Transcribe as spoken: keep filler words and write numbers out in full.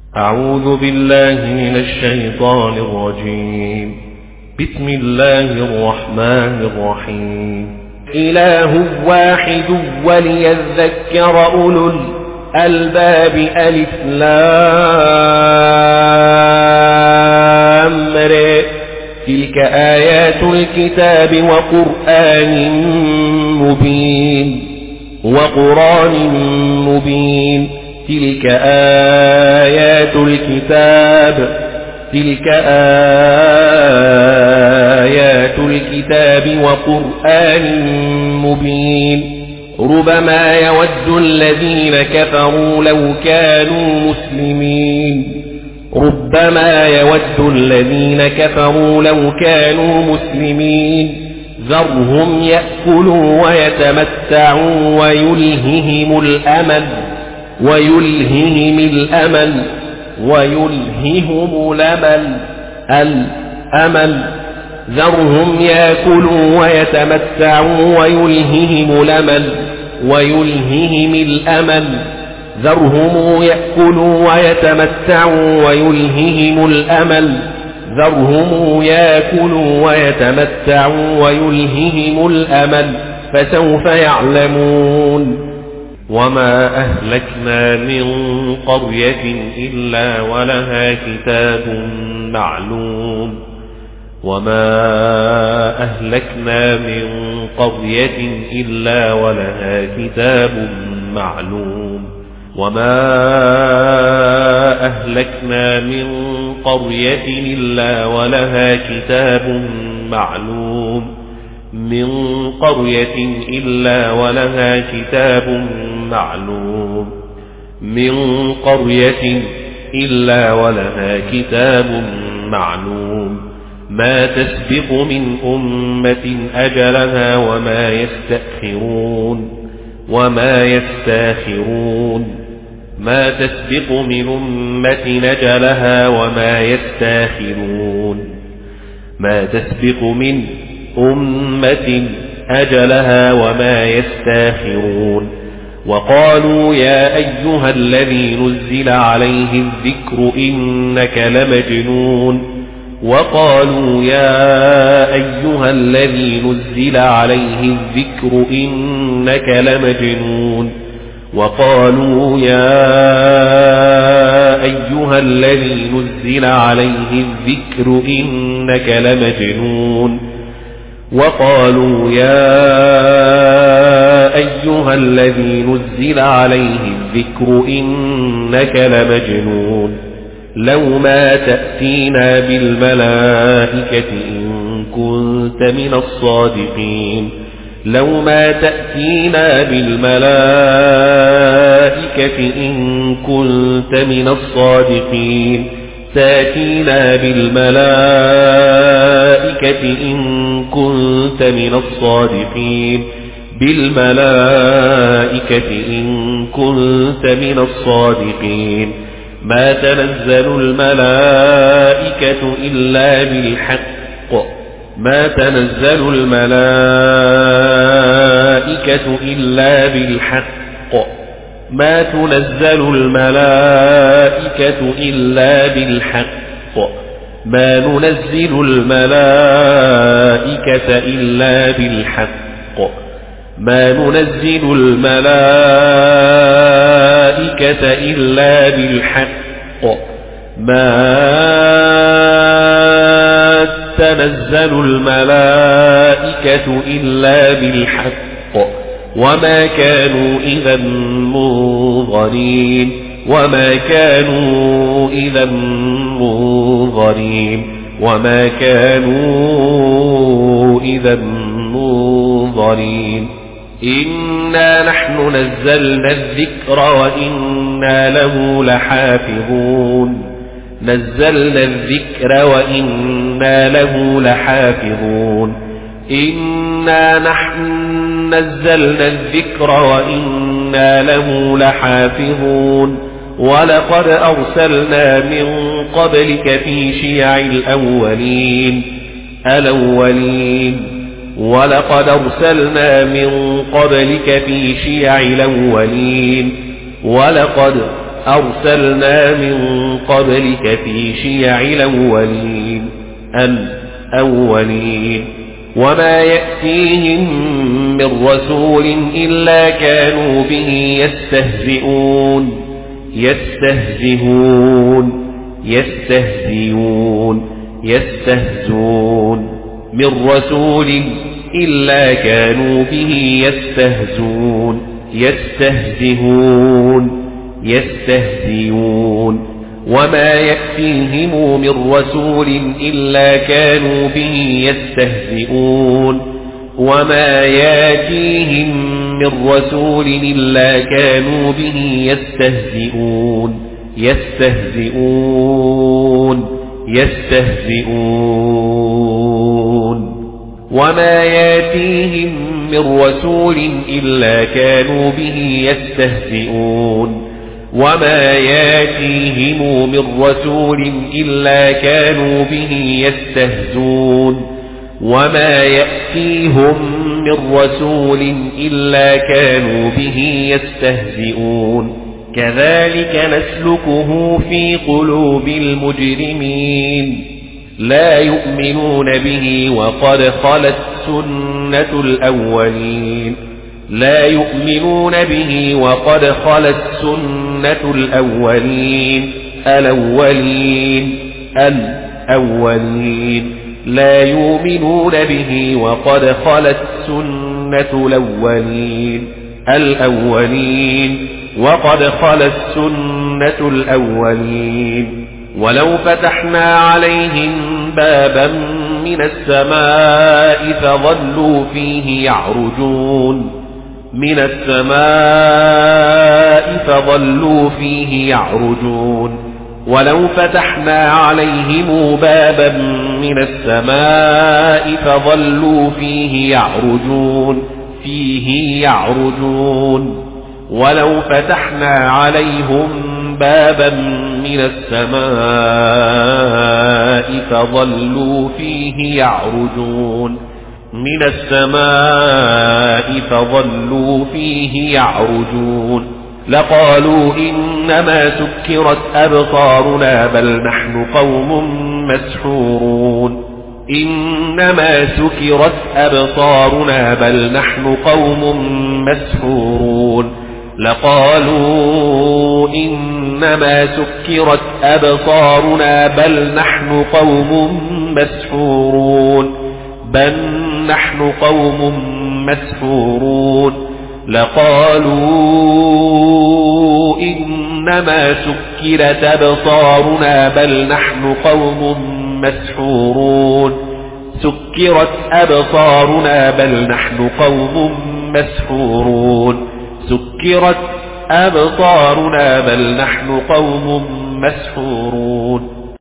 أعوذ بالله من الشيطان الرجيم. بسم الله الرحمن الرحيم. إله واحد وليذكر أولو الألباب. ألف لام ر. تلك آيات الكتاب وقرآن مبين وقرآن مبين. تلك آيات الكتاب تلك آيات الكتاب وقرآن مبين. ربما يود الذين كفروا لو كانوا مسلمين ربما يود الذين كفروا لو كانوا مسلمين. ذرهم يأكلوا ويتمتعوا ويلههم الأمل ويلههم الأمل ويلههم الأمل الأمل ذرهم يأكلوا ويتمتعوا ويلههم الأمل ويلههم الأمل ذرهم يأكلوا ويتمتعوا ويلههم الأمل ذرهم يأكلوا ويتمتعوا ويلههم الأمل فسوف يعلمون. وما أهلكنا من قرية إلا ولها كتاب معلوم وما أهلكنا من قرية إلا ولها كتاب معلوم وما أهلكنا من قرية إلا ولها كتاب معلوم من قرية إلا ولها كتاب معلوم من قرية إلا ولها كتاب معلوم. ما تسبق من أمة أجلها وما يستأخرون وما يستاخرون ما تسبق من أمة أجلها وما يستاخرون ما تسبق من أمة أجلها وما يستاخرون. وقالوا يا أيها الذي نزل عليه الذكر إنك لمجنون وقالوا يا أيها الذي نزل عليه الذكر إنك لمجنون وقالوا يا أيها الذي نزل عليه الذكر إنك لمجنون وقالوا يا أيها الذي نزل عليه الذكر إنك لمجنون لو ما تأتينا بالملائكة إن كنت من الصادقين لو ما تأتينا بالملائكة إن كنت من الصادقين تأتينا بالملائكة إن كنت من الصادقين بالملائكة إن كنت من الصادقين. ما تنزل الملائكة إلا بالحق ما تنزل الملائكة إلا بالحق ما تنزل الملائكة إلا بالحق ما ننزل الملائكة إلا بالحق ما ننزل الملائكة إلا بالحق ما تنزل الملائكة إلا بالحق وما كانوا إذا منظرين وما كانوا إذا منظرين وما كانوا إذا منظرين. إنا نحن نزلنا الذكر وإنا له لحافظون نزلنا الذكر وإنا له لحافظون. إنا نحن نزلنا الذكر وإنا له لحافظون. ولقد أرسلنا من قبلك في شيع الأولين الأولين ولقد أرسلنا من قبلك في شيع الأولين ولقد أرسلنا من قبلك في شيع الأولين الأولين وما يأتيهم من رسول إلا كانوا به يستهزئون يستهزئون يستهزئون يستهزون من رسول إلا كانوا به يستهزون يستهزئون يستهزئون وما يأتيهم من رسول إلا كانوا به يستهزئون وما يأتيهم من رسول إلا كانوا به يستهزئون يستهزئون يستهزئون وما يأتيهم من رسول إلا كانوا به يستهزئون وما يأتيهم من رسول إلا كانوا به يستهزون وما يأتيهم من رسول إلا كانوا به يستهزئون كذلك نسلكه في قلوب المجرمين لا يؤمنون به وقد خلت سنة الأولين لا يؤمنون به وقد خلت سنة الأولين الأولين الأولين لا يؤمنون به وقد خلت سنة الأولين الأولين وقد خلت سنة الأولين ولو فتحنا عليهم بابا من السماء فظلوا فيه يعرجون من السماء فظلوا فيه يعرجون ولو فتحنا عليهم بابا من السماء فظلوا فيه يعرجون فيه يعرجون ولو فتحنا عليهم بابا من السماء فظلوا فيه يعرجون من السماء فظلوا فيه يعرجون لقالوا إنما سكرت أبصارنا بل نحن قوم مسحورون إنما سكرت أبصارنا بل نحن قوم مسحورون لقالوا إنما سكرت أبصارنا بل نحن قوم مسحورون بل نحن قوم مسحورون لقالوا إنما سكرت أبصارنا بل نحن قوم مسحورون سكرت أبصارنا بل نحن قوم مسحورون سكرت أبصارنا بل نحن قوم مسحورون